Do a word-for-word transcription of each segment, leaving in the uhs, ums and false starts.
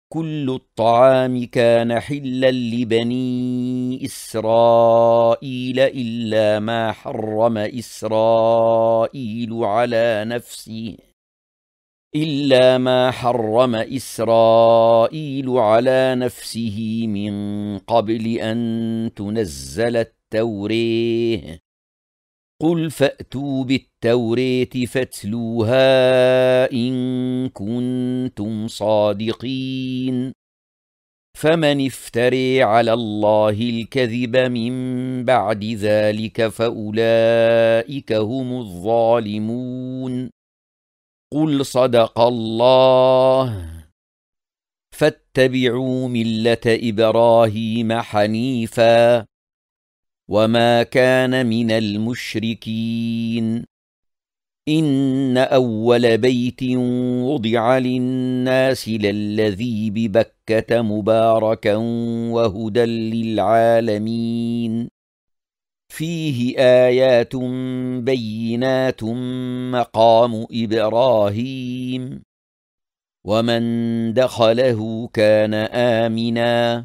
كل الطعام كان حلا لبني إسرائيل إلا ما حرم إسرائيل على نفسه إلا ما حرم إسرائيل على نفسه من قبل أن تنزل التوراة قل فأتوا بالتوراة فاتلوها إن كنتم صادقين فمن افتري على الله الكذب من بعد ذلك فأولئك هم الظالمون قل صدق الله فاتبعوا ملة إبراهيم حنيفا وما كان من المشركين إن أول بيت وضع للناس للذي ببكة مباركا وهدى للعالمين فيه آيات بينات مقام إبراهيم ومن دخله كان آمنا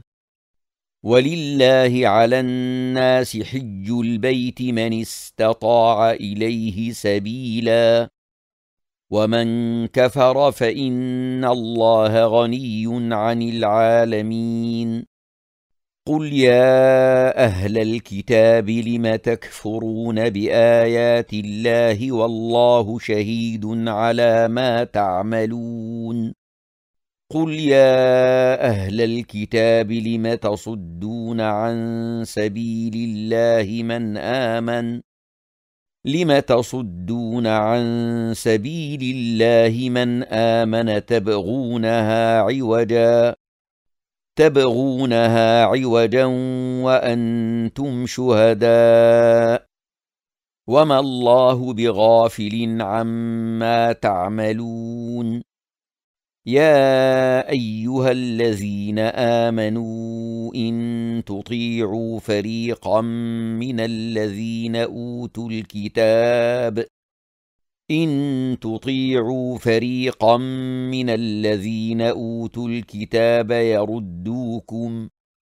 ولله على الناس حج البيت من استطاع إليه سبيلا ومن كفر فإن الله غني عن العالمين قل يا أهل الكتاب لم تكفرون بآيات الله والله شهيد على ما تعملون قل يا أهل الكتاب لم تصدون عن سبيل الله من آمن لم تصدون عن سبيل الله من آمن تبغونها عوجا تبغونها عوجا وأنتم شهداء وما الله بغافل عما تعملون يا أيها الذين آمنوا إن تطيعوا فريقا من الذين أوتوا الكتاب إن تطيعوا فريقا من الذين أوتوا الكتاب يردوكم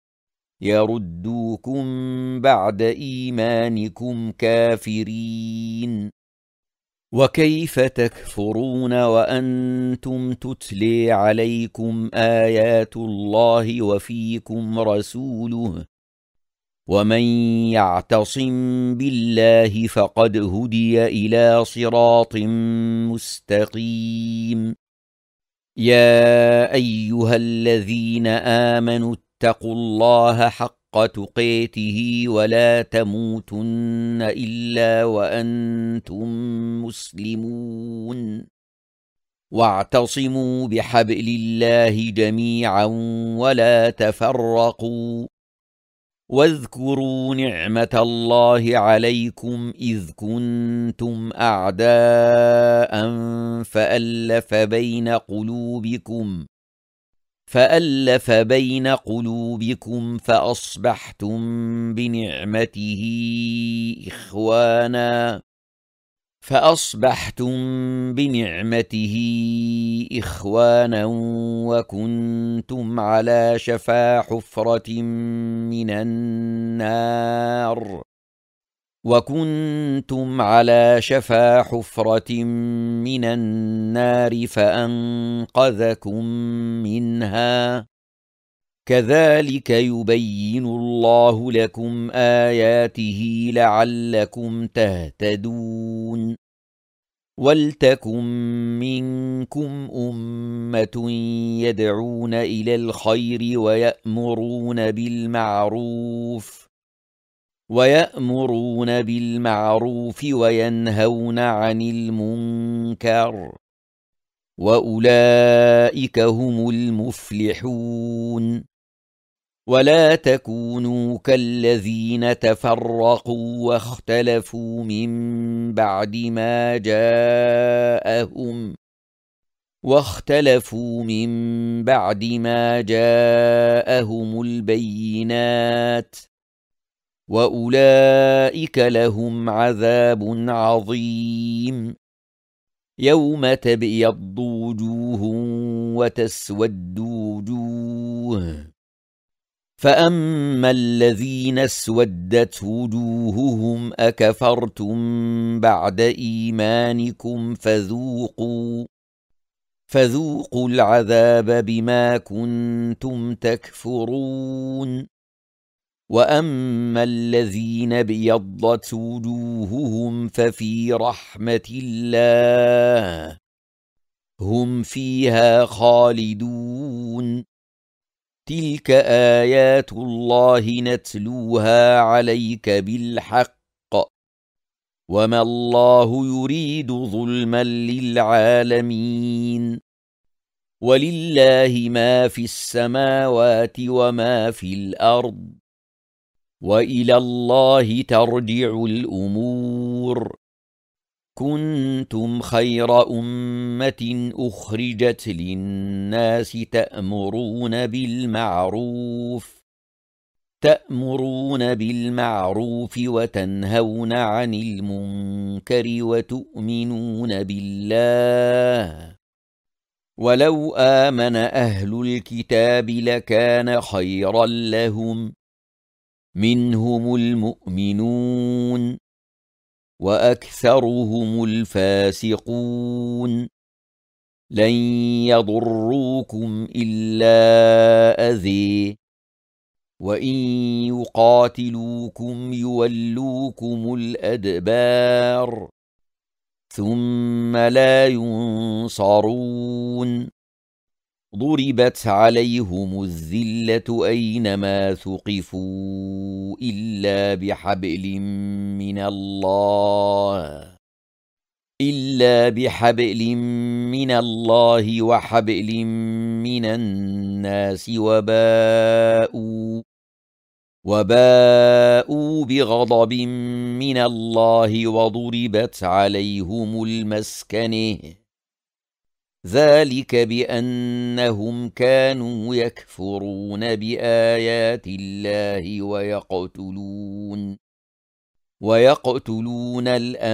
يردوكم بعد إيمانكم كافرين وكيف تكفرون وأنتم تتلي عليكم آيات الله وفيكم رسوله ومن يعتصم بالله فقد هدي إلى صراط مستقيم يا أيها الذين آمنوا اتقوا الله حق تقاته ولا تموتن إلا وأنتم مسلمون واعتصموا بحبل الله جميعا ولا تفرقوا واذكروا نعمة الله عليكم إذ كنتم أعداء فألف بين قلوبكم فألف بين قلوبكم فأصبحتم بنعمته إخوانا فأصبحتم بنعمته إخوانا وكنتم على شفا حفرة من النار وكنتم على شفا حفرة من النار فأنقذكم منها كذلك يبين الله لكم آياته لعلكم تهتدون ولتكن منكم أمة يدعون إلى الخير ويأمرون بالمعروف ويأمرون بالمعروف وينهون عن المنكر وأولئك هم المفلحون ولا تكونوا كالذين تفرقوا واختلفوا من بعد ما جاءهم واختلفوا من بعد ما جاءهم البينات وأولئك لهم عذاب عظيم يوم تبيض وجوه وتسود وجوه، فأما الذين اسودت وجوههم أكفرتم بعد إيمانكم فذوقوا فذوقوا العذاب بما كنتم تكفرون. وأما الذين ابيضت وجوههم ففي رحمة الله هم فيها خالدون. تلك آيات الله نتلوها عليك بالحق، وما الله يريد ظلما للعالمين. ولله ما في السماوات وما في الأرض، وإلى الله ترجع الأمور. كنتم خير أمة أخرجت للناس تأمرون بالمعروف تأمرون بالمعروف وتنهون عن المنكر وتؤمنون بالله. ولو آمن أهل الكتاب لكان خيرا لهم، منهم المؤمنون وأكثرهم الفاسقون. لن يضروكم إلا أذى، وإن يقاتلوكم يولوكم الأدبار ثم لا ينصرون. ضربت عليهم الذلة أينما ثقفوا إلا بحبل من الله إلا بحبل من الله وحبل من الناس وباءوا وباءوا بغضب من الله وضربت عليهم المسكنة، ذلك بأنهم كانوا يكفرون بآيات الله ويقتلون ويقتلون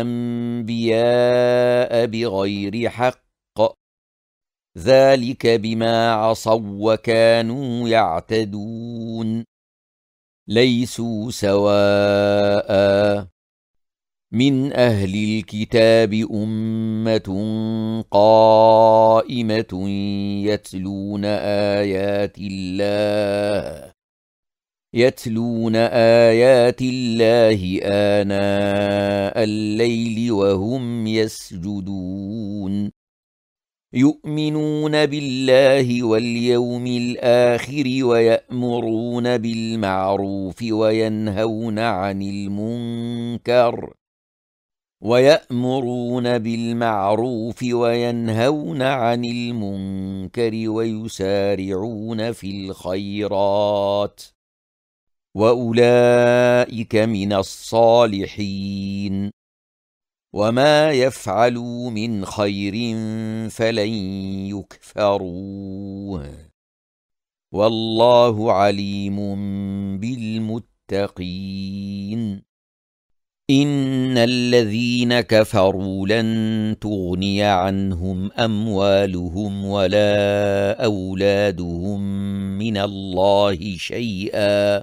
الأنبياء بغير حق، ذلك بما عصوا وكانوا يعتدون. ليسوا سواء، من أهل الكتاب أمة قائمة يتلون آيات الله يتلون آيات الله آناء الليل وهم يسجدون، يؤمنون بالله واليوم الآخر ويأمرون بالمعروف وينهون عن المنكر ويأمرون بالمعروف وينهون عن المنكر ويسارعون في الخيرات، وأولئك من الصالحين. وما يفعلوا من خير فلن يكفروه، والله عليم بالمتقين. إن الذين كفروا لن تغني عنهم أموالهم ولا أولادهم من الله شيئا،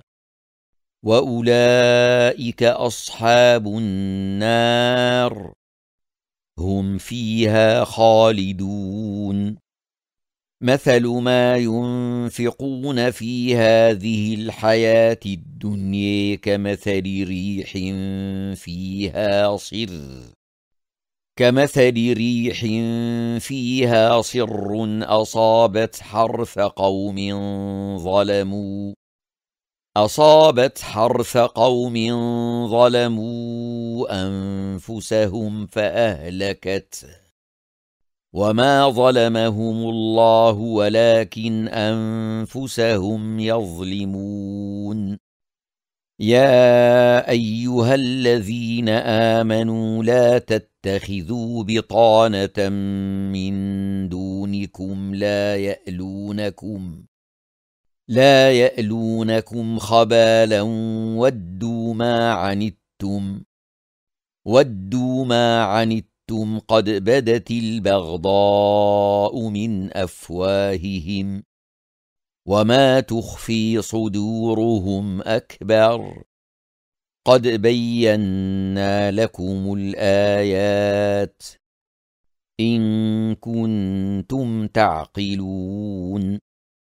وأولئك أصحاب النار هم فيها خالدون. مثل ما ينفقون في هذه الحياة الدنيا كمثل ريح فيها صر كمثل ريح فيها صر أصابت حرث قوم ظلموا أصابت حرث قوم ظلموا أنفسهم فأهلكته، وما ظلمهم الله ولكن أنفسهم يظلمون. يا أيها الذين آمنوا لا تتخذوا بطانة من دونكم لا يألونكم لا يألونكم خبالا ودوا ما عنتم ودوا ما عنتم أَنتُمْ قَدْ بَدَتِ الْبَغْضَاءُ مِنْ أَفْوَاهِهِمْ وَمَا تُخْفِي صُدُورُهُمْ أَكْبَرُ قَدْ بَيَّنَّا لَكُمُ الْآيَاتِ إِن كُنتُمْ تَعْقِلُونَ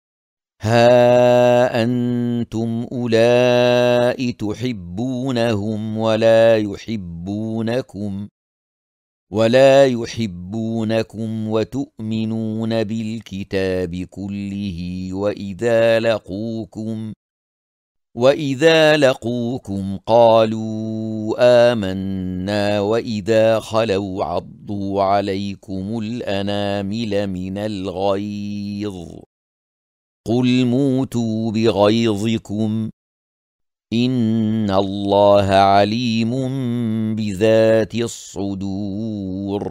هَا أَنتُمْ أُولَاءِ تُحِبُّونَهُمْ وَلَا يُحِبُّونَكُمْ وَلَا يُحِبُّونَكُمْ وَتُؤْمِنُونَ بِالْكِتَابِ كُلِّهِ وَإِذَا لَقُوكُمْ وَإِذَا لَقُوكُمْ قَالُوا آمَنَّا وَإِذَا خَلَوْا عَضُّوا عَلَيْكُمُ الْأَنَامِلَ مِنَ الْغَيْظِ قُلْ مُوتُوا بِغَيْظِكُمْ إِنَّ اللَّهَ عَلِيمٌ بِذَاتِ الصُّدُورِ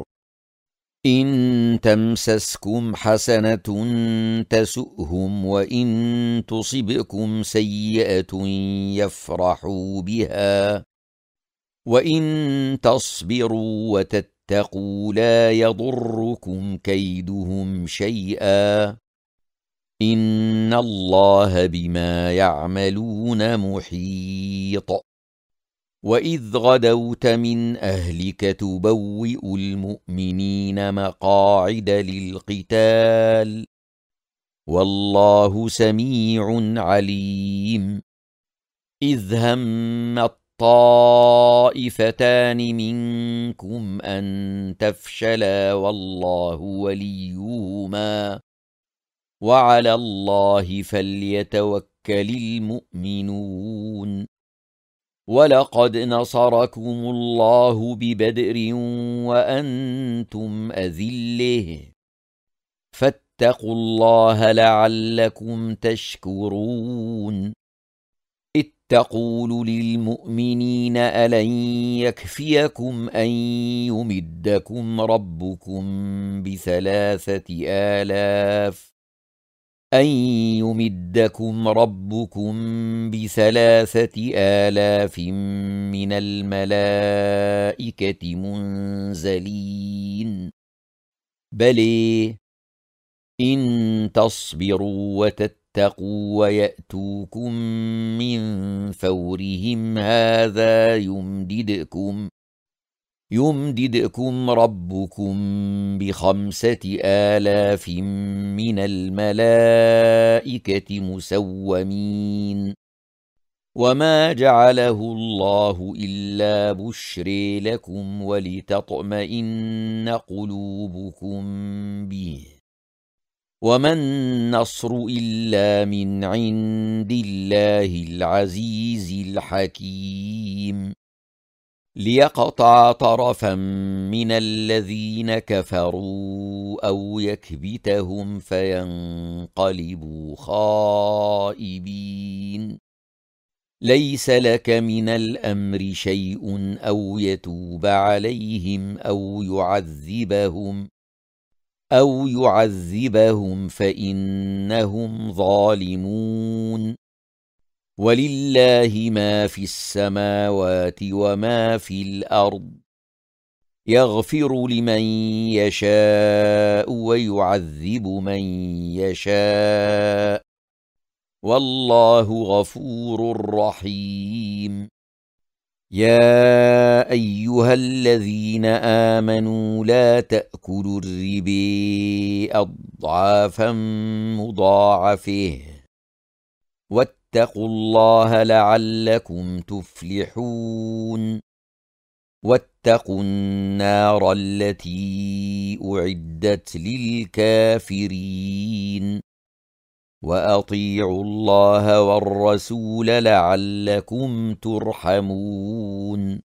إِن تَمْسَسْكُمْ حَسَنَةٌ تَسُؤْهُمْ وَإِن تُصِبْكُمْ سَيِّئَةٌ يَفْرَحُوا بِهَا وَإِن تَصْبِرُوا وَتَتَّقُوا لَا يَضُرُّكُمْ كَيْدُهُمْ شَيْئًا إِنَّ اللَّهَ بِمَا يَعْمَلُونَ مُحِيطٌ وَإِذْ غَدَوْتَ مِنْ أَهْلِكَ تُبَوِّئُ الْمُؤْمِنِينَ مَقَاعِدَ لِلْقِتَالِ وَاللَّهُ سَمِيعٌ عَلِيمٌ إِذْ هَمَّ الطَّائِفَتَانِ مِنكُمْ أَن تَفْشَلَا وَاللَّهُ وَلِيُّهُمَا وَعَلَى اللَّهِ فَلْيَتَوَكَّلِ الْمُؤْمِنُونَ وَلَقَدْ نَصَرَكُمُ اللَّهُ بِبَدْرٍ وَأَنْتُمْ أَذِلَّةٌ فَاتَّقُوا اللَّهَ لَعَلَّكُمْ تَشْكُرُونَ إِذْ تَقُولُ لِلْمُؤْمِنِينَ أَلَنْ يَكْفِيَكُمْ أَنْ يُمِدَّكُمْ رَبُّكُمْ بِثَلَاثَةِ آلَافٍ أَنْ يُمِدَّكُمْ رَبُّكُمْ بِثَلَاثَةِ آلَافٍ مِنَ الْمَلَائِكَةِ مُنْزَلِينَ بَلَى إِن تَصْبِرُوا وَتَتَّقُوا وَيَأْتُوكُم مِّن فَوْرِهِمْ هَٰذَا يُمْدِدْكُمْ يُمْدِدْكُمْ رَبُّكُمْ بِخَمْسَةِ آلَافٍ مِّنَ الْمَلَائِكَةِ مُسَوِّمِينَ وَمَا جَعَلَهُ اللَّهُ إِلَّا بُشْرًى لَكُمْ وَلِتَطْمَئِنَّ قُلُوبُكُم بِهِ وَمَا النَّصْرُ إِلَّا مِنْ عِندِ اللَّهِ الْعَزِيزِ الْحَكِيمِ لِيَقْطَعَ طَرَفًا مِّنَ الَّذِينَ كَفَرُوا أَوْ يَكْبِتَهُمْ فَيَنقَلِبُوا خَائِبِينَ لَيْسَ لَكَ مِنَ الْأَمْرِ شَيْءٌ أَوْ يَتُوبَ عَلَيْهِمْ أَوْ يُعَذِّبَهُمْ أَوْ يُعَذِّبَهُمْ فَإِنَّهُمْ ظَالِمُونَ وَلِلَّهِ مَا فِي السَّمَاوَاتِ وَمَا فِي الْأَرْضِ يَغْفِرُ لِمَن يَشَاءُ وَيُعَذِّبُ مَن يَشَاءُ وَاللَّهُ غَفُورٌ رَّحِيمٌ يَا أَيُّهَا الَّذِينَ آمَنُوا لَا تَأْكُلُوا الرِّبَا أَضْعَافًا مُّضَاعَفَةً وَاتَّقُوا اللَّهَ لَعَلَّكُمْ تُفْلِحُونَ وَاتَّقُوا النَّارَ الَّتِي أُعِدَّتْ لِلْكَافِرِينَ وَأَطِيعُوا اللَّهَ وَالرَّسُولَ لَعَلَّكُمْ تُرْحَمُونَ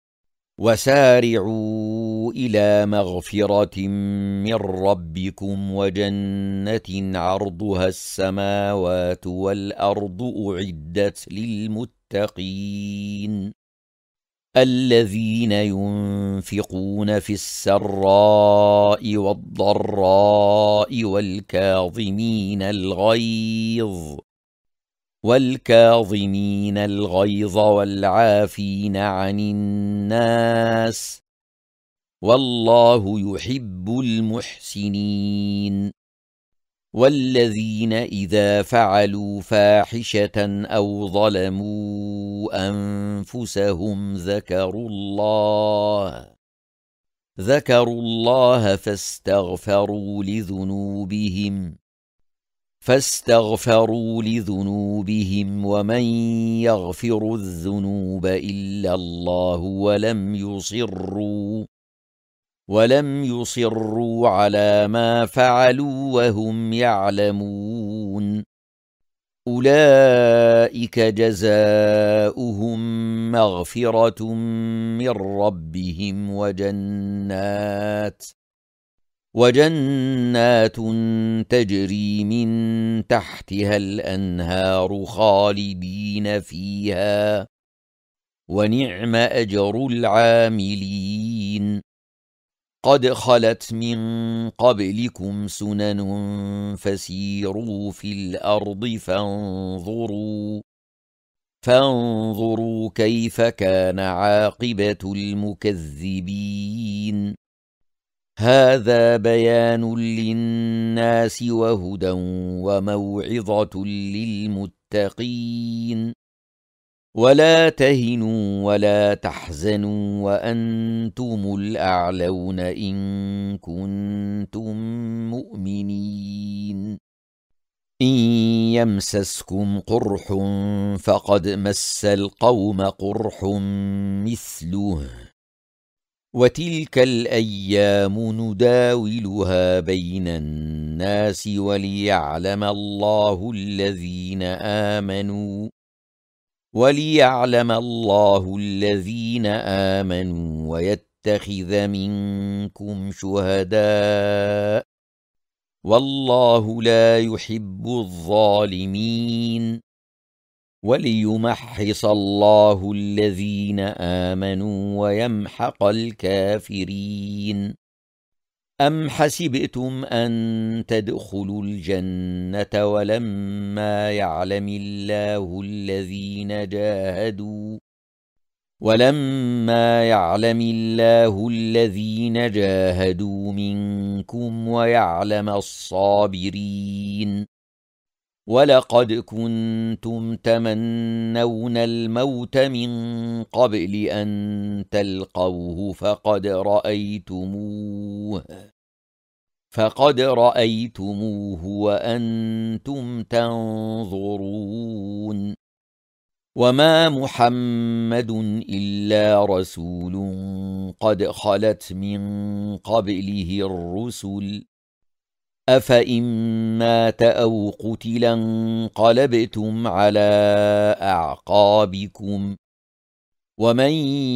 وَسَارِعُوا إِلَى مَغْفِرَةٍ مِّن رَّبِّكُمْ وَجَنَّةٍ عَرْضُهَا السَّمَاوَاتُ وَالْأَرْضُ أُعِدَّتْ لِلْمُتَّقِينَ الَّذِينَ يُنفِقُونَ فِي السَّرَّاءِ وَالضَّرَّاءِ وَالْكَاظِمِينَ الْغَيْظَ وَالْكَاظِمِينَ الْغَيْظَ وَالْعَافِينَ عَنِ النَّاسِ والله يحب المحسنين. والذين إذا فعلوا فاحشة أو ظلموا أنفسهم ذكروا الله ذكروا الله فاستغفروا لذنوبهم فاستغفروا لذنوبهم ومن يغفر الذنوب إلا الله ولم يصروا ولم يصروا على ما فعلوا وهم يعلمون أولئك جزاؤهم مغفرة من ربهم وجنات وجنات تجري من تحتها الأنهار خالدين فيها ونعم أجر العاملين. قد خلت من قبلكم سنن فسيروا في الأرض فانظروا فانظروا كيف كان عاقبة المكذبين. هذا بيان للناس وهدى وموعظة للمتقين. ولا تهنوا ولا تحزنوا وأنتم الأعلون إن كنتم مؤمنين. إن يمسسكم قرح فقد مس القوم قرح مثله وتلك الأيام نداولها بين الناس وليعلم الله الذين آمنوا وليعلم الله الذين آمنوا ويتخذ منكم شهداء والله لا يحب الظالمين. وليمحص الله الذين آمنوا ويمحق الكافرين. أم حسبتم أن تدخلوا الجنة ولما يعلم الله الذين جاهدوا ولما يعلم الله الذين جاهدوا منكم ويعلم الصابرين. ولقد كنتم تمنون الموت من قبل أن تلقوه فقد رأيتموه فقد رأيتموه وأنتم تنظرون. وما محمد إلا رسول قد خلت من قبله الرسل أفإن مات أو قتلا انقلبتم على أعقابكم ومن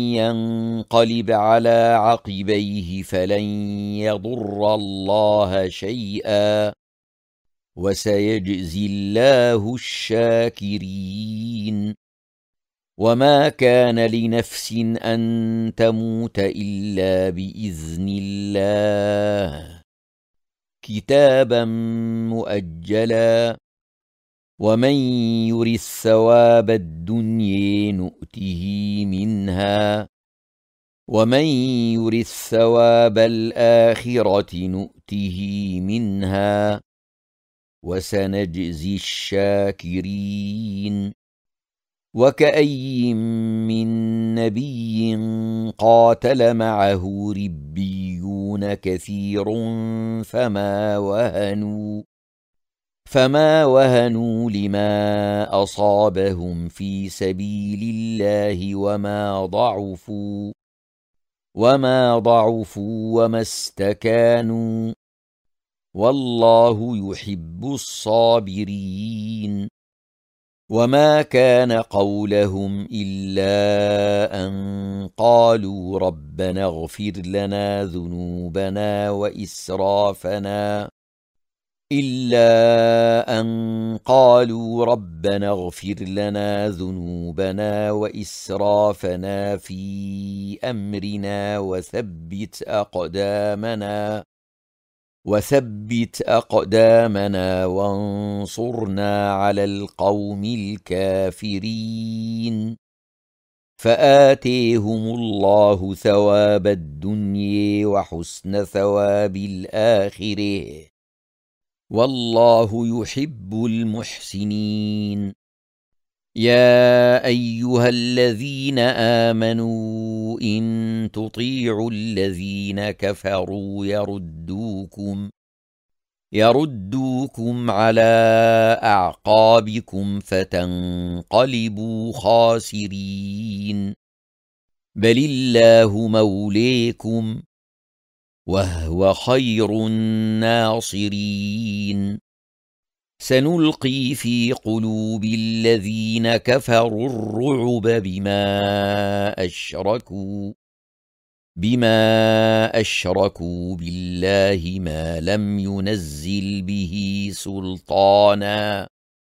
ينقلب على عقبيه فلن يضر الله شيئا وسيجزي الله الشاكرين. وما كان لنفس أن تموت إلا بإذن الله كتابا مؤجلا ومن يرث ثواب الدنيا نؤته منها ومن يرث ثواب الآخرة نؤته منها وسنجزي الشاكرين. وكأي من نبي قاتل معه ربيون كثير فما وهنوا فما وهنوا لما أصابهم في سبيل الله وما ضعفوا وما ضعفوا وما استكانوا والله يحب الصابرين. وما كان قولهم إلا أن قالوا ربنا اغفر لنا ذنوبنا وإسرافنا إلا أن قالوا ربنا اغفر لنا ذنوبنا وإسرافنا في أمرنا وثبت أقدامنا وثبت أقدامنا وانصرنا على القوم الكافرين. فآتيهم الله ثواب الدنيا وحسن ثواب الآخرة، والله يحب المحسنين. يا أيها الذين آمنوا إن تطيعوا الذين كفروا يردوكم يردوكم على أعقابكم فتنقلبوا خاسرين. بل الله موليكم وهو خير الناصرين. سنلقي في قلوب الذين كفروا الرعب بما أشركوا بما أشركوا بالله ما لم ينزل به سلطانا،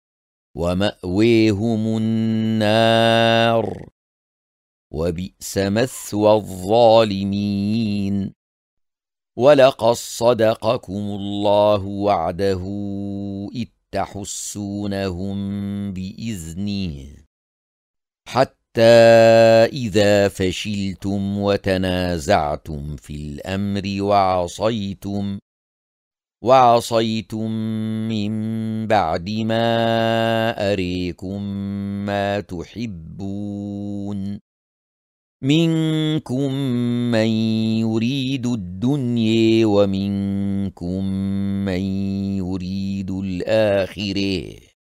ومأويهم النار، وبئس مثوى الظالمين. ولقد صدقكم الله وعده إذ تحسونهم بإذنه، حتى إذا فشلتم وتنازعتم في الأمر وعصيتم وعصيتم من بعد ما أريكم ما تحبون، منكم من يريد الدنيا ومنكم من يريد الآخرة،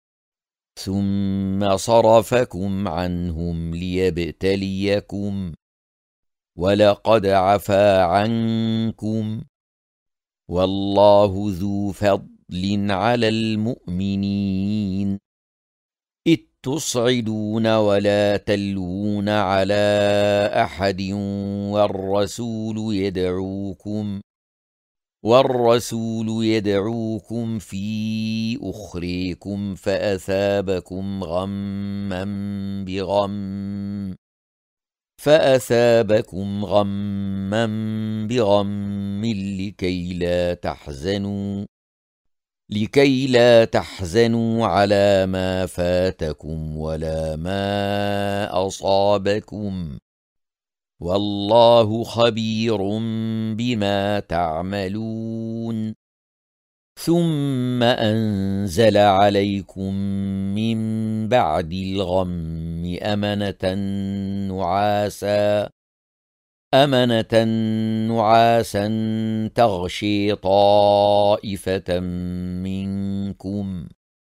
ثم صرفكم عنهم ليبتليكم، ولقد عفا عنكم، والله ذو فضل على المؤمنين. إذ تصعدون ولا تلوون على أحد والرسول يدعوكم والرسول يدعوكم في أخريكم فأثابكم غما بغم فأثابكم غما بغم لكي لا تحزنوا لكي لا تحزنوا على ما فاتكم ولا ما أصابكم، والله خبير بما تعملون. ثم أنزل عليكم من بعد الغم أمنة نعاسا أمنة نعاسا تغشي طائفة منكم،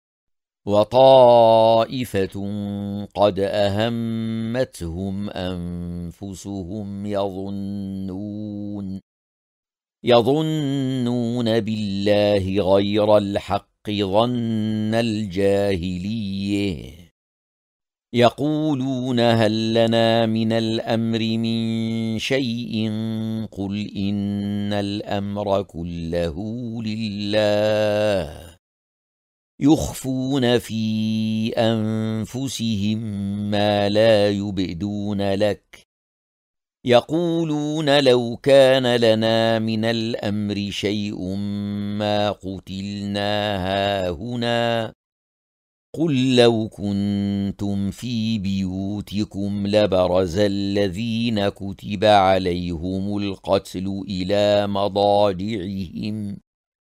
وطائفة قد أهمتهم أنفسهم يظنون يظنون بالله غير الحق ظن الجاهلية، يقولون هل لنا من الأمر من شيء قل إن الأمر كله لله، يخفون في أنفسهم ما لا يبدون لك، يقولون لو كان لنا من الأمر شيء ما قتلنا هاهنا، قل لو كنتم في بيوتكم لبرز الذين كتب عليهم القتل إلى مضاجعهم،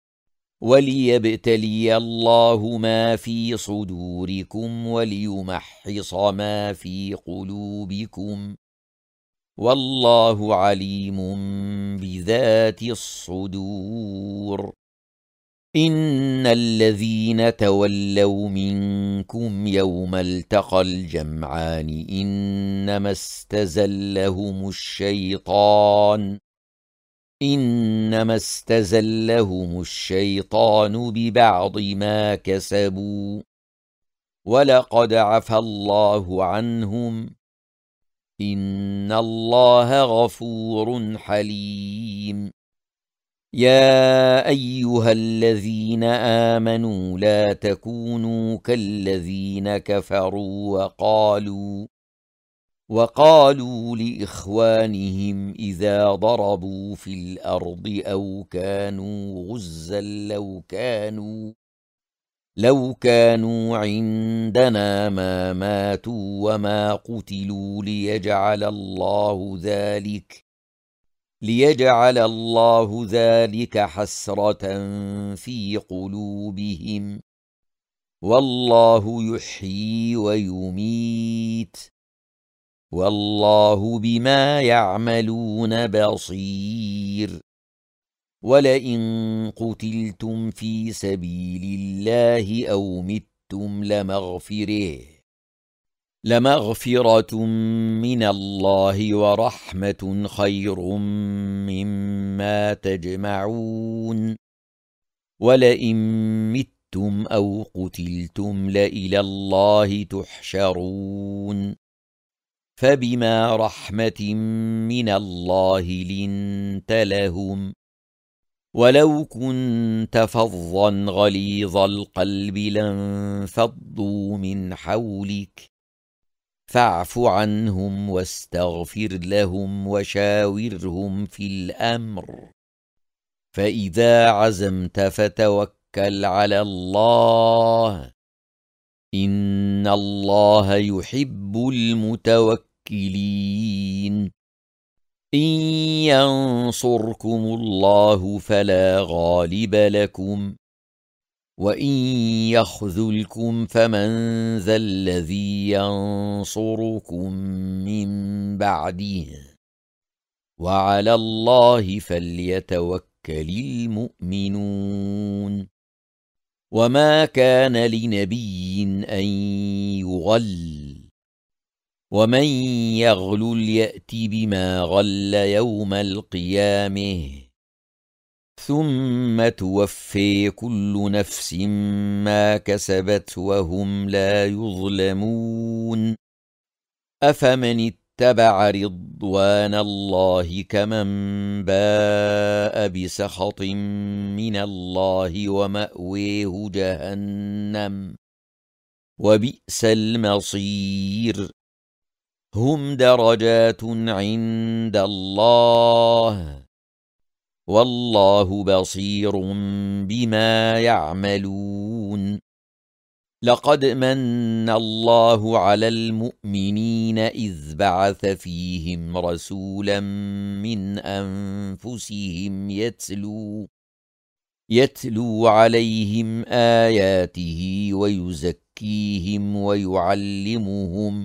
وليبتلي الله ما في صدوركم وليمحص ما في قلوبكم، والله عليم بذات الصدور. إن الذين تولوا منكم يوم التقى الجمعان إنما استزلهم الشيطان إنما استزلهم الشيطان ببعض ما كسبوا، ولقد عفا الله عنهم، إن الله غفور حليم. يا أيها الذين آمنوا لا تكونوا كالذين كفروا وقالوا وقالوا لإخوانهم إذا ضربوا في الأرض أو كانوا غزا لو كانوا لو كانوا عندنا ما ماتوا وما قتلوا ليجعل الله ذلك ليجعل الله ذلك حسرة في قلوبهم والله يحيي ويميت والله بما يعملون بصير ولئن قتلتم في سبيل الله أو متم لمغفره لمغفرة من الله ورحمة خير مما تجمعون ولئن متم أو قتلتم لإلى الله تحشرون فبما رحمة من الله لنت لهم ولو كنت فظا غليظ القلب لانفضوا من حولك فاعف عنهم واستغفر لهم وشاورهم في الأمر فإذا عزمت فتوكل على الله إن الله يحب المتوكلين إن ينصركم الله فلا غالب لكم وإن يخذلكم فمن ذا الذي ينصركم من بعده وعلى الله فليتوكل المؤمنون وما كان لنبي أن يغل ومن يغلل يأت بما غل يوم القيامة ثم توفي كل نفس ما كسبت وهم لا يظلمون أفمن اتبع رضوان الله كمن باء بسخط من الله ومأويه جهنم وبئس المصير هم درجات عند الله والله بصير بما يعملون لقد من الله على المؤمنين إذ بعث فيهم رسولا من أنفسهم يتلو يتلو عليهم آياته ويزكيهم ويعلمهم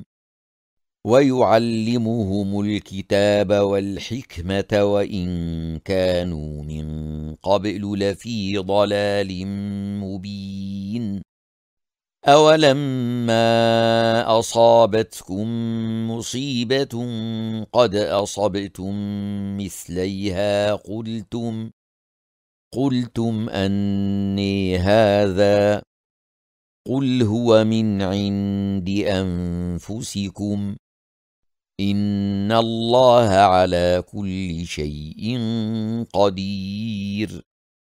ويعلمهم الكتاب والحكمة وإن كانوا من قبل لفي ضلال مبين أولما أصابتكم مصيبة قد أصبتم مثليها قلتم قلتم أني هذا قل هو من عند أنفسكم إن الله على كل شيء قدير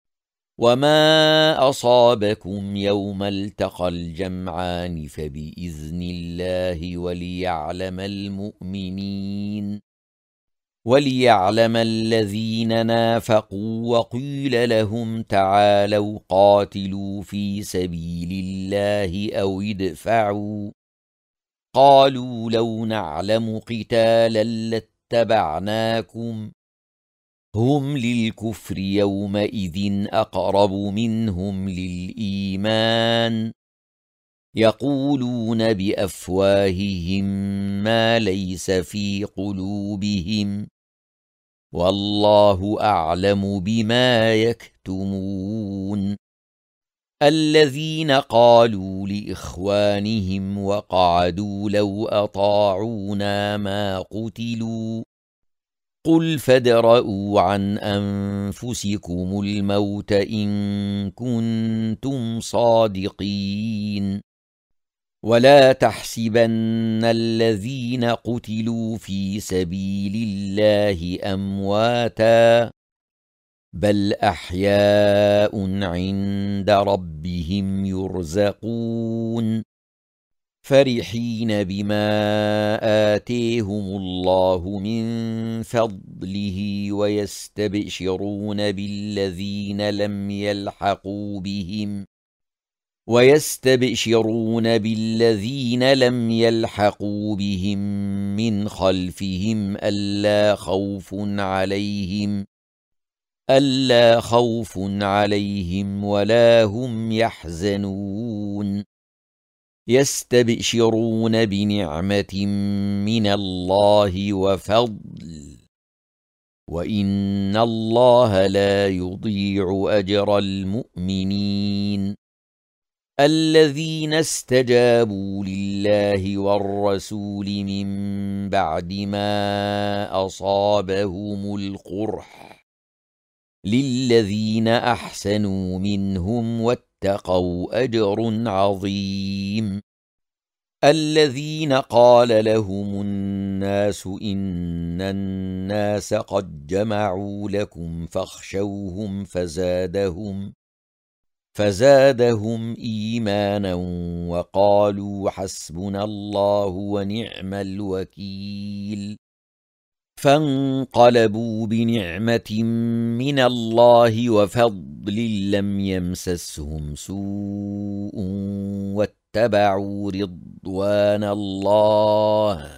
وما أصابكم يوم التقى الجمعان فبإذن الله وليعلم المؤمنين وليعلم الذين نافقوا وقيل لهم تعالوا قاتلوا في سبيل الله أو ادفعوا قالوا لو نعلم قتالا لاتبعناكم هم للكفر يومئذ أقرب منهم للإيمان يقولون بأفواههم ما ليس في قلوبهم والله أعلم بما يكتمون الذين قالوا لإخوانهم وقعدوا لو أطاعونا ما قتلوا قل فادرءوا عن أنفسكم الموت إن كنتم صادقين ولا تحسبن الذين قتلوا في سبيل الله أمواتا بل أحياء عند ربهم يرزقون فرحين بما آتيهم الله من فضله ويستبشرون بالذين لم يلحقوا بهم ويستبشرون بالذين لم يلحقوا بهم من خلفهم ألا خوف عليهم ألا خوف عليهم ولا هم يحزنون يستبشرون بنعمة من الله وفضل وإن الله لا يضيع أجر المؤمنين الذين استجابوا لله والرسول من بعد ما أصابهم القرح للذين أحسنوا منهم واتقوا أجر عظيم الذين قال لهم الناس إن الناس قد جمعوا لكم فاخشوهم فزادهم فزادهم إيمانا وقالوا حسبنا الله ونعم الوكيل فانقلبوا بنعمة من الله وفضل لم يمسسهم سوء واتبعوا رضوان الله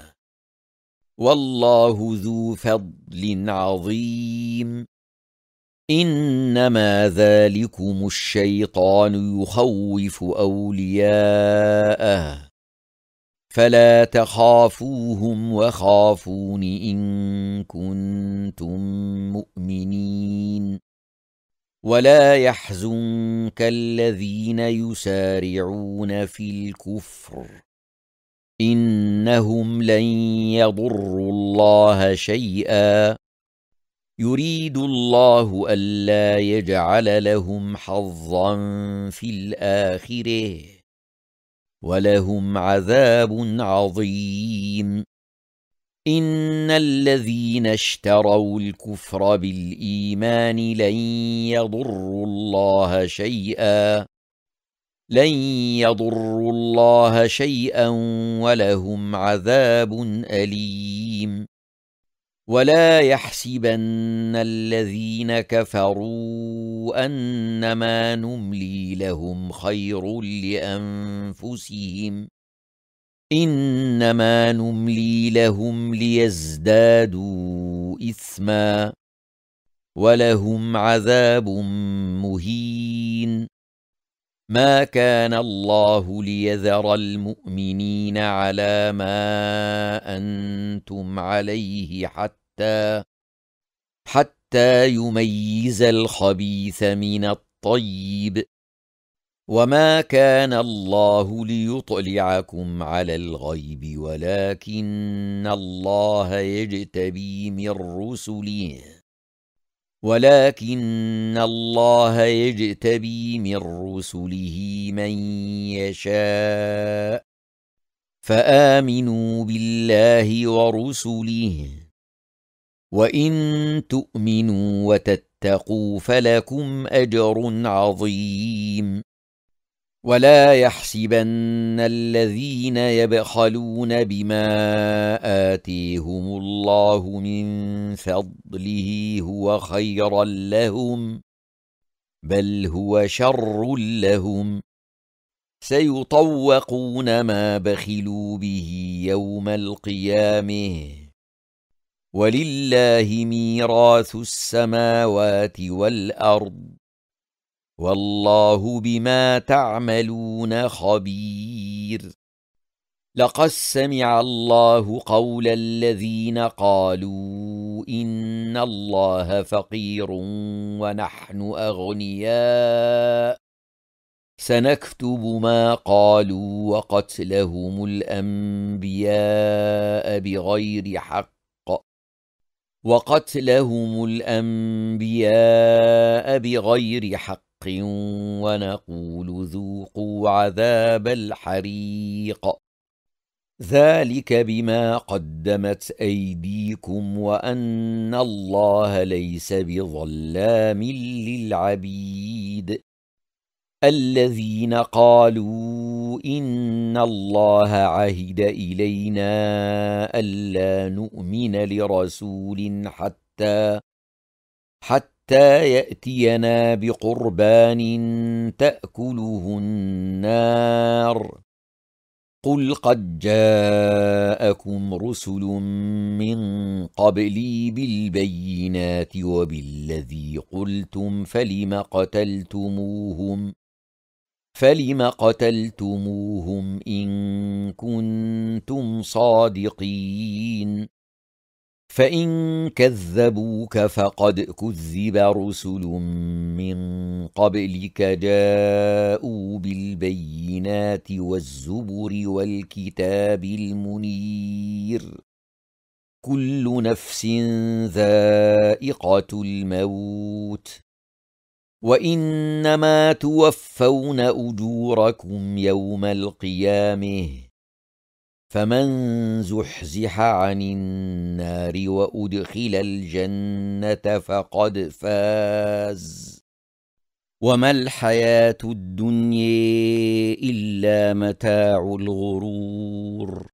والله ذو فضل عظيم إنما ذلكم الشيطان يخوف أولياءه فلا تخافوهم وخافون إن كنتم مؤمنين ولا يحزنك الذين يسارعون في الكفر إنهم لن يضروا الله شيئا يريد الله ألا يجعل لهم حظا في الآخرة ولهم عذاب عظيم إن الذين اشتروا الكفر بالإيمان لن يضروا الله شيئا لن يضروا الله شيئا ولهم عذاب أليم ولا يحسبن الذين كفروا أنما نملي لهم خير لأنفسهم إنما نملي لهم ليزدادوا إثما ولهم عذاب مهين ما كان الله ليذر المؤمنين على ما أنتم عليه حتى حتى يميز الخبيث من الطيب وما كان الله ليطلعكم على الغيب ولكن الله يجتبي من رسله ولكن الله يجتبي من رسله من يشاء فآمنوا بالله ورسله وإن تؤمنوا وتتقوا فلكم أجر عظيم ولا يحسبن الذين يبخلون بما آتيهم الله من فضله هو خيرا لهم بل هو شر لهم سيطوقون ما بخلوا به يوم القيامة ولله ميراث السماوات والأرض والله بما تعملون خبير لقد سمع الله قول الذين قالوا إن الله فقير ونحن أغنياء سنكتب ما قالوا وقتلهم الأنبياء بغير حق وقتلهم الأنبياء بغير حق ونقول ذوقوا عذاب الحريق ذلك بما قدمت أيديكم وأن الله ليس بظلام للعبيد الذين قالوا إن الله عهد إلينا ألا نؤمن لرسول حتى حتى حتى يأتينا بقربان تأكله النار قل قد جاءكم رسل من قبلي بالبينات وبالذي قلتم فلم قتلتموهم فلم قتلتموهم إن كنتم صادقين فإن كذبوك فقد كذب رسل من قبلك جاءوا بالبينات والزبر والكتاب المنير كل نفس ذائقة الموت وإنما توفون أجوركم يوم القيامة فمن زحزح عن النار وأدخل الجنة فقد فاز وما الحياة الدنيا إلا متاع الغرور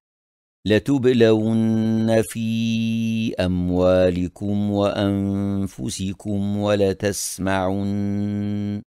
لتبلون في أموالكم وأنفسكم ولتسمعن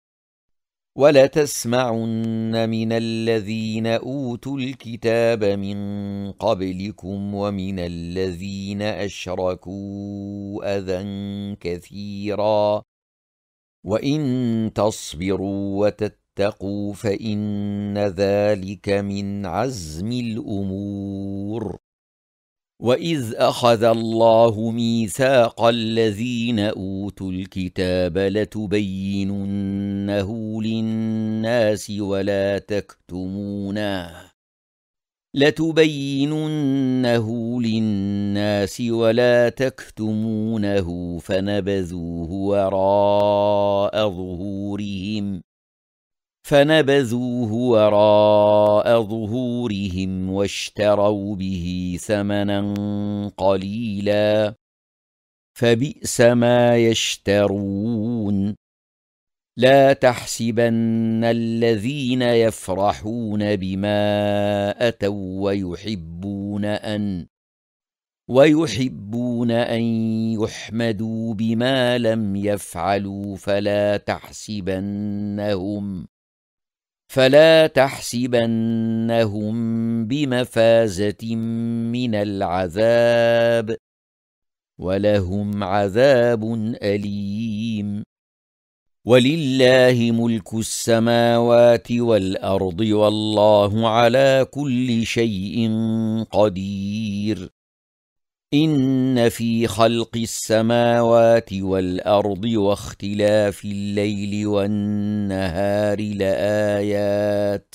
ولتسمعن من الذين أوتوا الكتاب من قبلكم ومن الذين أشركوا أذى كثيرا وإن تصبروا وتتقوا فإن ذلك من عزم الأمور وإذ أخذ الله ميثاق الذين أوتوا الكتاب لتبيننه للناس ولا تكتمونه لتبيننه للناس ولا تكتمونه فنبذوه وراء ظهورهم فنبذوه وراء ظهورهم واشتروا به ثمنا قليلا فبئس ما يشترون لا تحسبن الذين يفرحون بما أتوا ويحبون أن ويحبون أن يحمدوا بما لم يفعلوا فلا تحسبنهم فلا تحسبنهم بمفازة من العذاب ولهم عذاب أليم ولله ملك السماوات والأرض والله على كل شيء قدير إن في خلق السماوات والأرض واختلاف الليل والنهار لآيات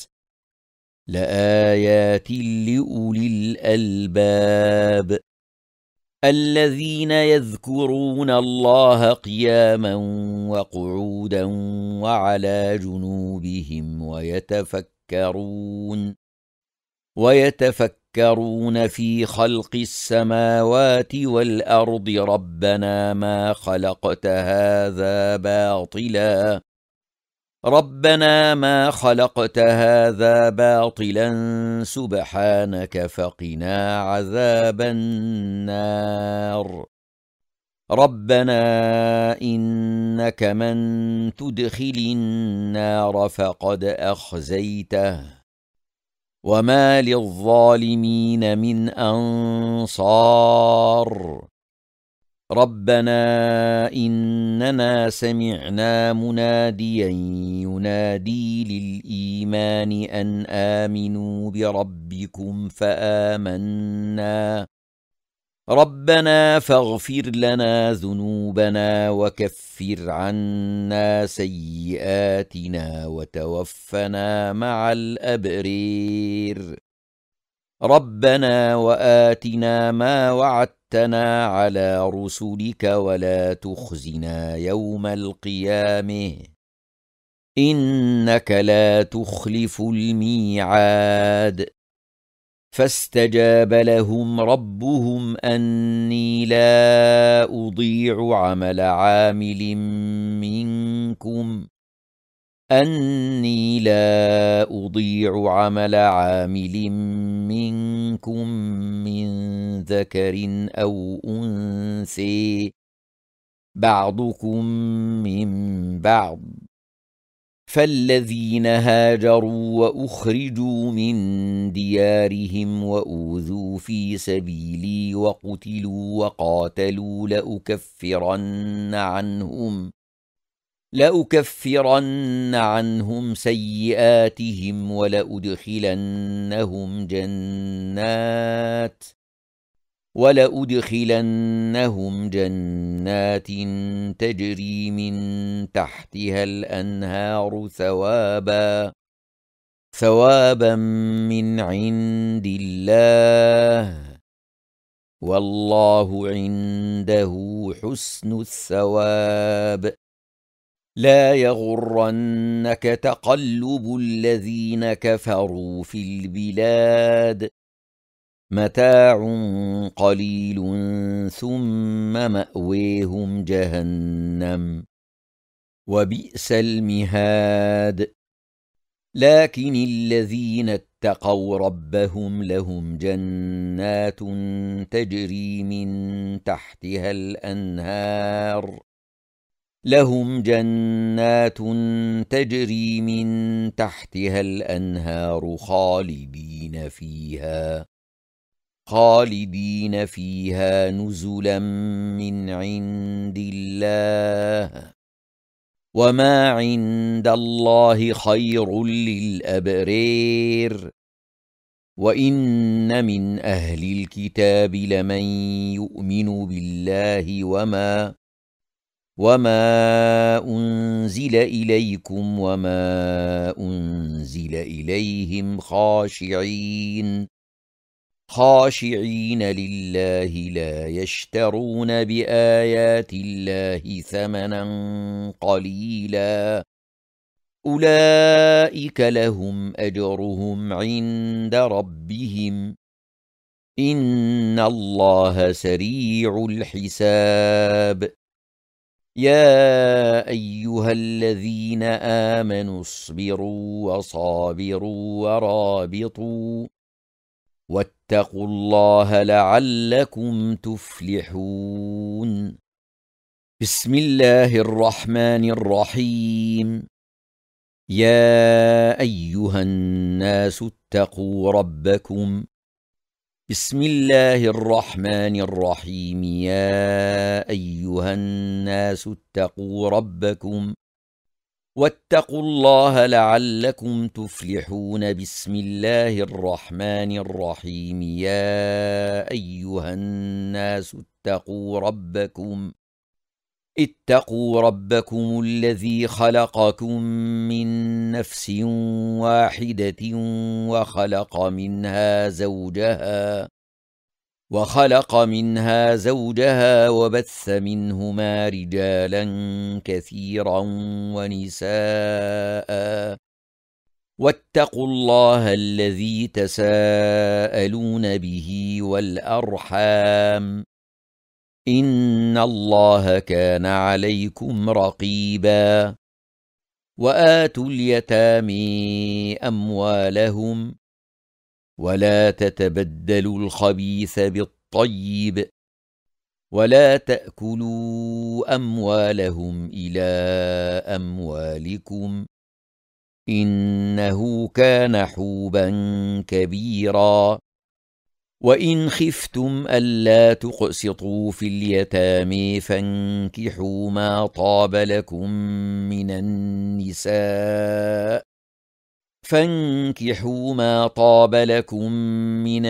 لآيات لأولي الألباب الذين يذكرون الله قياما وقعودا وعلى جنوبهم ويتفكرون ويتفكرون في خلق السماوات والأرض ربنا ما خلقت هذا باطلا ربنا ما خلقت هذا باطلا سبحانك فقنا عذاب النار ربنا إنك من تدخل النار فقد أخزيته وما للظالمين من أنصار ربنا إننا سمعنا مناديا ينادي للإيمان أن آمنوا بربكم فآمنا ربنا فاغفر لنا ذنوبنا وكفر عنا سيئاتنا وتوفنا مع الأبرير ربنا وآتنا ما وعدتنا على رسلك ولا تخزنا يوم القيامة إنك لا تخلف الميعاد فاستجاب لهم ربهم أني لا أضيع عمل عامل منكم أني لا أضيع عمل عامل منكم من ذكر أو أنثى بعضكم من بعض. فالذين هاجروا وأخرجوا من ديارهم وأوذوا في سبيلي وقتلوا وقاتلوا لأكفرن عنهم لأكفرن عنهم سيئاتهم ولأدخلنهم جنات ولأدخلنهم جنات تجري من تحتها الأنهار ثوابا ثوابا من عند الله والله عنده حسن الثواب. لا يغرنك تقلب الذين كفروا في البلاد متاع قليل ثم مأويهم جهنم وبئس المهاد. لكن الذين اتقوا ربهم لهم جنات تجري من تحتها الأنهار لهم جنات تجري من تحتها الأنهار خالدين فيها خالدين فيها نزلا من عند الله وما عند الله خير للأبرار. وإن من أهل الكتاب لمن يؤمن بالله وما وما أنزل إليكم وما أنزل إليهم خاشعين خاشعين لله لا يشترون بآيات الله ثمنا قليلا أولئك لهم أجرهم عند ربهم إن الله سريع الحساب. يا أيها الذين آمنوا اصبروا وصابروا ورابطوا واتقوا الله لعلكم تفلحون. بسم الله الرحمن الرحيم. يا أيها الناس اتقوا ربكم. بسم الله الرحمن الرحيم. يا أيها الناس اتقوا ربكم واتقوا الله لعلكم تفلحون. بسم الله الرحمن الرحيم. يا أيها الناس اتقوا ربكم اتقوا ربكم الذي خلقكم من نفس واحدة وخلق منها زوجها وخلق منها زوجها وبث منهما رجالا كثيرا ونساء واتقوا الله الذي تساءلون به والأرحام إن الله كان عليكم رقيبا. وآتوا اليتامى أموالهم ولا تتبدلوا الخبيث بالطيب ولا تأكلوا أموالهم إلى أموالكم إنه كان حوبا كبيرا. وإن خفتم ألا تقسطوا في اليتامى فانكحوا ما طاب لكم من النساء فانكحوا ما طاب لكم من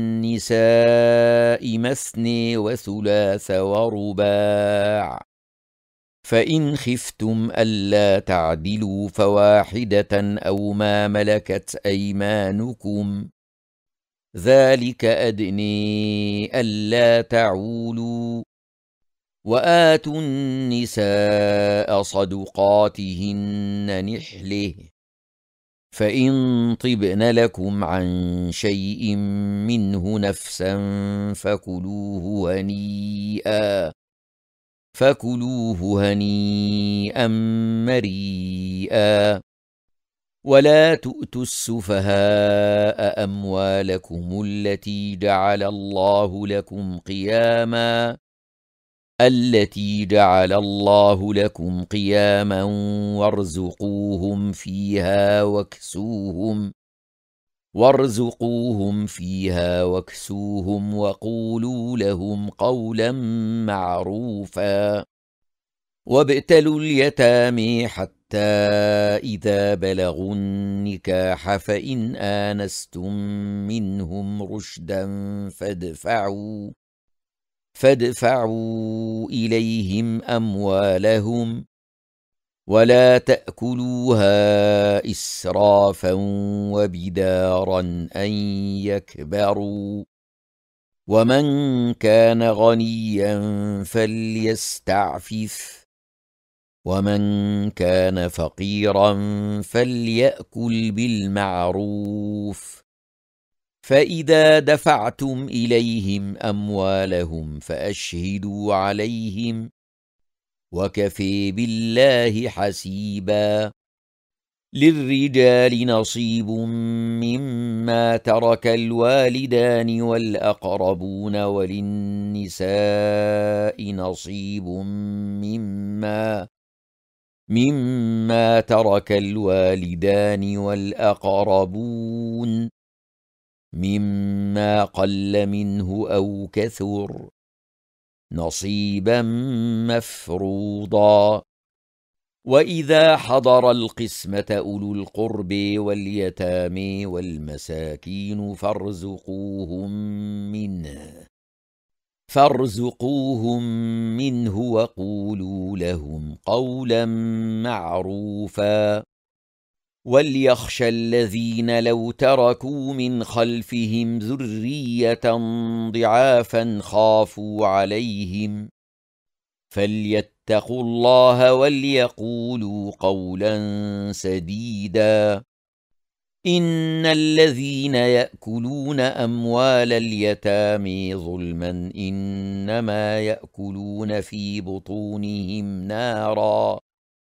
النساء مثني وثلاث ورباع. فإن خفتم ألا تعدلوا فواحدة أو ما ملكت أيمانكم ذلك أدني ألا تعولوا. وآتوا النساء صدقاتهن نحله فإن طبن لكم عن شيء منه نفسا فكلوه هنيئا فكلوه هنيئا مريئا. ولا تؤتوا السفهاء أموالكم التي جعل الله لكم قياما التي جعل الله لكم قياما وارزقوهم فيها واكسوهم وارزقوهم فيها واكسوهم وقولوا لهم قولا معروفا وابتلوا اليتامى حتى إذا بلغوا النكاح فإن آنستم منهم رشدا فادفعوا فادفعوا إليهم أموالهم ولا تأكلوها إسرافا وبدارا أن يكبروا ومن كان غنيا فليستعفف ومن كان فقيرا فليأكل بالمعروف فإذا دفعتم إليهم أموالهم فأشهدوا عليهم وكفي بالله حسيبا للرجال نصيب مما ترك الوالدان والأقربون وللنساء نصيب مما مما ترك الوالدان والأقربون مما قل منه أو كثر نصيبا مفروضا وإذا حضر القسمة أولو القرب واليتامى والمساكين فارزقوهم منه فارزقوهم منه وقولوا لهم قولا معروفا وليخشى الذين لو تركوا من خلفهم ذرية ضعافا خافوا عليهم فليتقوا الله وليقولوا قولا سديدا إن الذين يأكلون أموال اليتامى ظلما إنما يأكلون في بطونهم نارا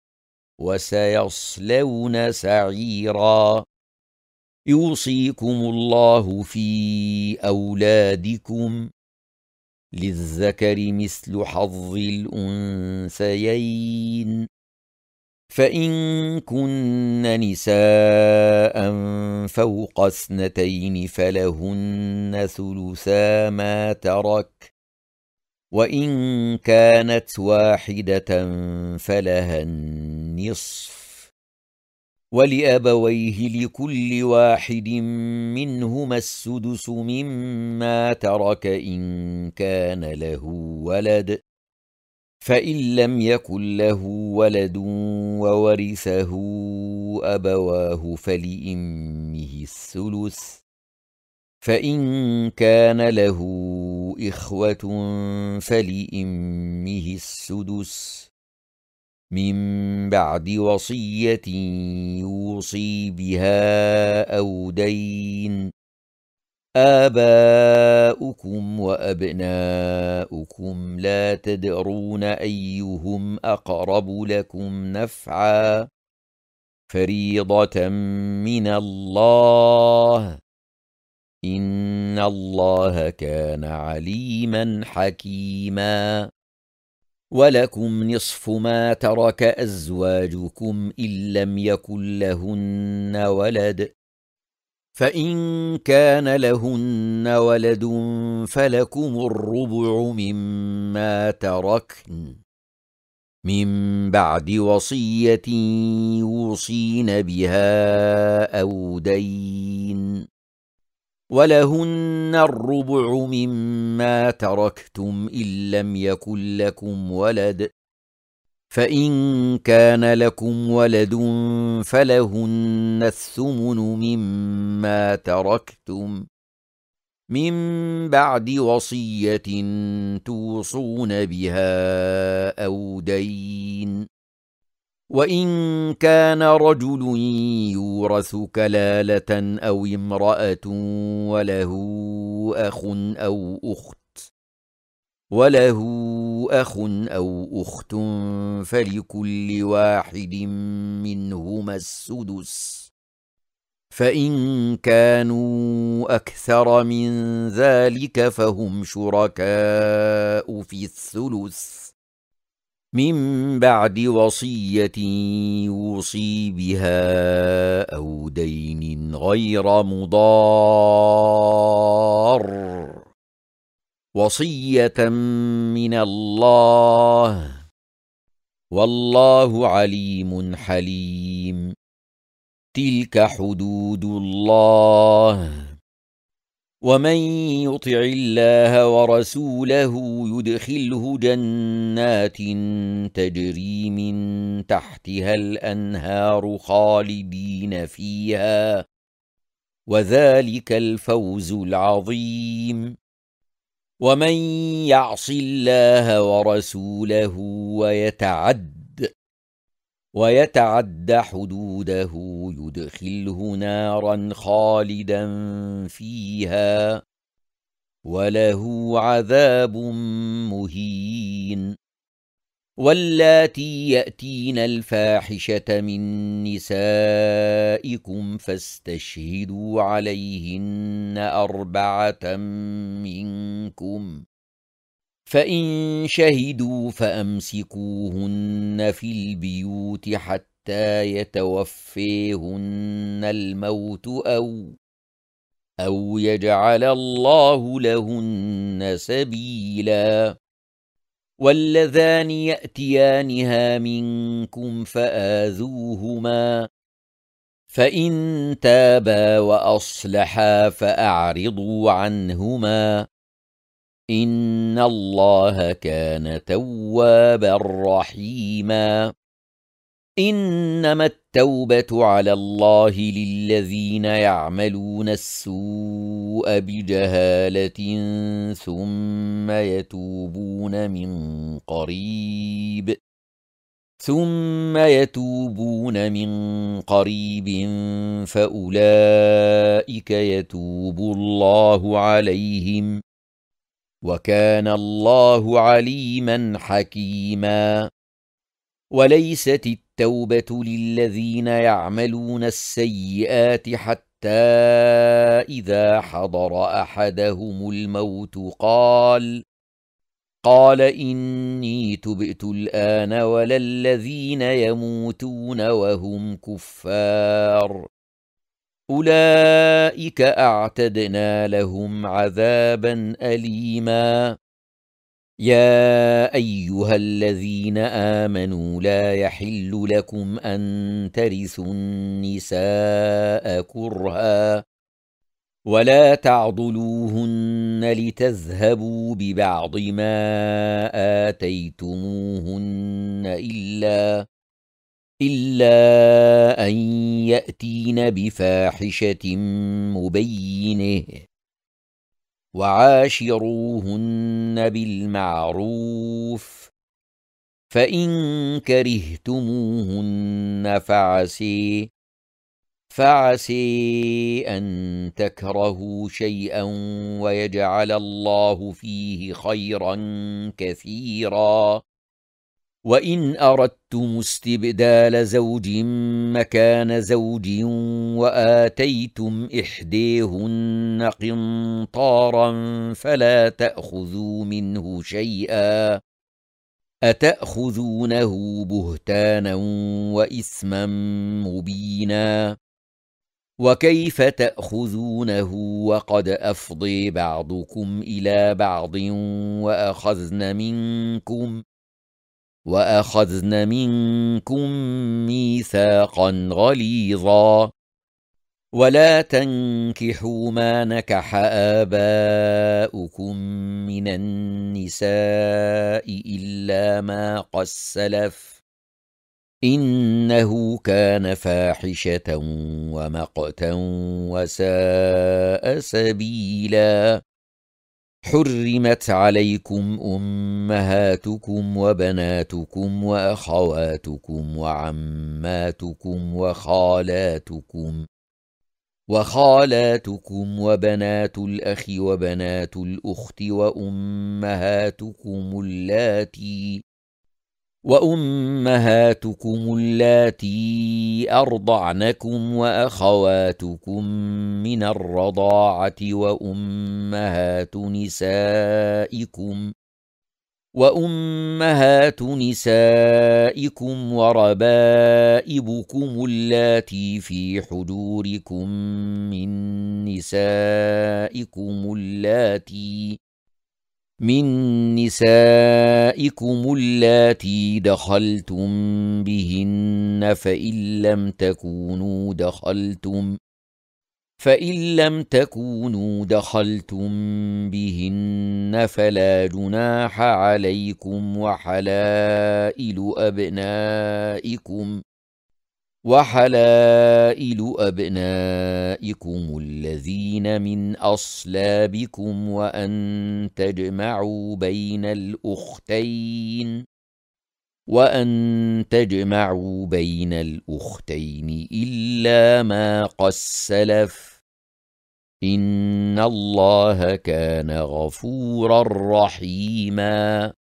وسيصلون سعيرا يوصيكم الله في أولادكم للذكر مثل حظ الأنثيين فإن كن نساء فوق اثنتين فلهن ثلثا ما ترك وإن كانت واحدة فلها النصف ولأبويه لكل واحد منهما السدس مما ترك إن كان له ولد فإن لم يكن له ولد وورثه أبواه فلأمه الثلث فإن كان له إخوة فلأمه السدس من بعد وصية يوصي بها أو دين آباؤكم وأبناؤكم لا تدرون أيهم أقرب لكم نفعا فريضة من الله إن الله كان عليما حكيما ولكم نصف ما ترك أزواجكم إن لم يكن لهن ولد فإن كان لهن ولد فلكم الربع مما تركن من بعد وصية يوصين بها أو دين ولهن الربع مما تركتم إن لم يكن لكم ولد فإن كان لكم ولد فلهن الثمن مما تركتم من بعد وصية توصون بها أو دين وإن كان رجل يورث كلالة أو امرأة وله أخ أو أخت وله أخ أو أخت فلكل واحد منهما السدس فإن كانوا أكثر من ذلك فهم شركاء في الثلث من بعد وصية يوصي بها أو دين غير مضار، وصية من الله، والله عليم حليم. تلك حدود الله، ومن يطع الله ورسوله يدخله جنات تجري من تحتها الأنهار خالدين فيها، وذلك الفوز العظيم. ومن يعص الله ورسوله ويتعد ويتعد حدوده يدخله نارا خالدا فيها، وله عذاب مهين. واللاتي يأتين الفاحشة من نسائكم فاستشهدوا عليهن أربعة منكم، فإن شهدوا فأمسكوهن في البيوت حتى يتوفيهن الموت أو أو يجعل الله لهن سبيلا. واللذان يأتيانها منكم فآذوهما، فإن تابا وأصلحا فأعرضوا عنهما، إن الله كان توابا رحيما. إنما التوبة على الله للذين يعملون السوء بجهالة ثم يتوبون من قريب ثم يتوبون من قريب فأولئك يتوب الله عليهم، وكان الله عليما حكيما. وليست التوبة للذين يعملون السيئات حتى إذا حضر أحدهم الموت قال قال إني تبت الآن، ولا الذين يموتون وهم كفار، أولئك أعتدنا لهم عذابا أليما. يا أيها الذين آمنوا لا يحل لكم أن ترثوا النساء كرها، ولا تعضلوهن لتذهبوا ببعض ما آتيتموهن إلا إلا أن يأتين بفاحشة مبينة، وعاشروهن بالمعروف، فإن كرهتموهن فعسي فعسي أن تكرهوا شيئا ويجعل الله فيه خيرا كثيرا. وإن أردتم استبدال زوج مكان زوج وآتيتم إحديهن قنطارا فلا تأخذوا منه شيئا، أتأخذونه بهتانا وإثما مبينا. وكيف تأخذونه وقد أفضي بعضكم إلى بعض وأخذن منكم وأخذن منكم ميثاقا غليظا. ولا تنكحوا ما نكح آباؤكم من النساء إلا ما قد سلف، إنه كان فاحشة ومقتا وساء سبيلا. حرمت عليكم أمهاتكم وبناتكم وأخواتكم وعماتكم وخالاتكم وخالاتكم وبنات الأخ وبنات الأخت وأمهاتكم اللاتي وأمهاتكم اللاتي أرضعنكم وأخواتكم من الرضاعة وأمهات نسائكم وأمهات نسائكم وربائبكم اللاتي في حجوركم من نسائكم اللاتي من نسائكم اللاتي دخلتم بهن فإن لم تكونوا دخلتم فإن لم تكونوا دخلتم بهن فلا جناح عليكم وحلائل أبنائكم وحلائل أبنائكم الذين من أصلابكم وأن تجمعوا بين الأختين وأن تجمعوا بين الأختين إلا ما قد سلف إن الله كان غفورا رحيما.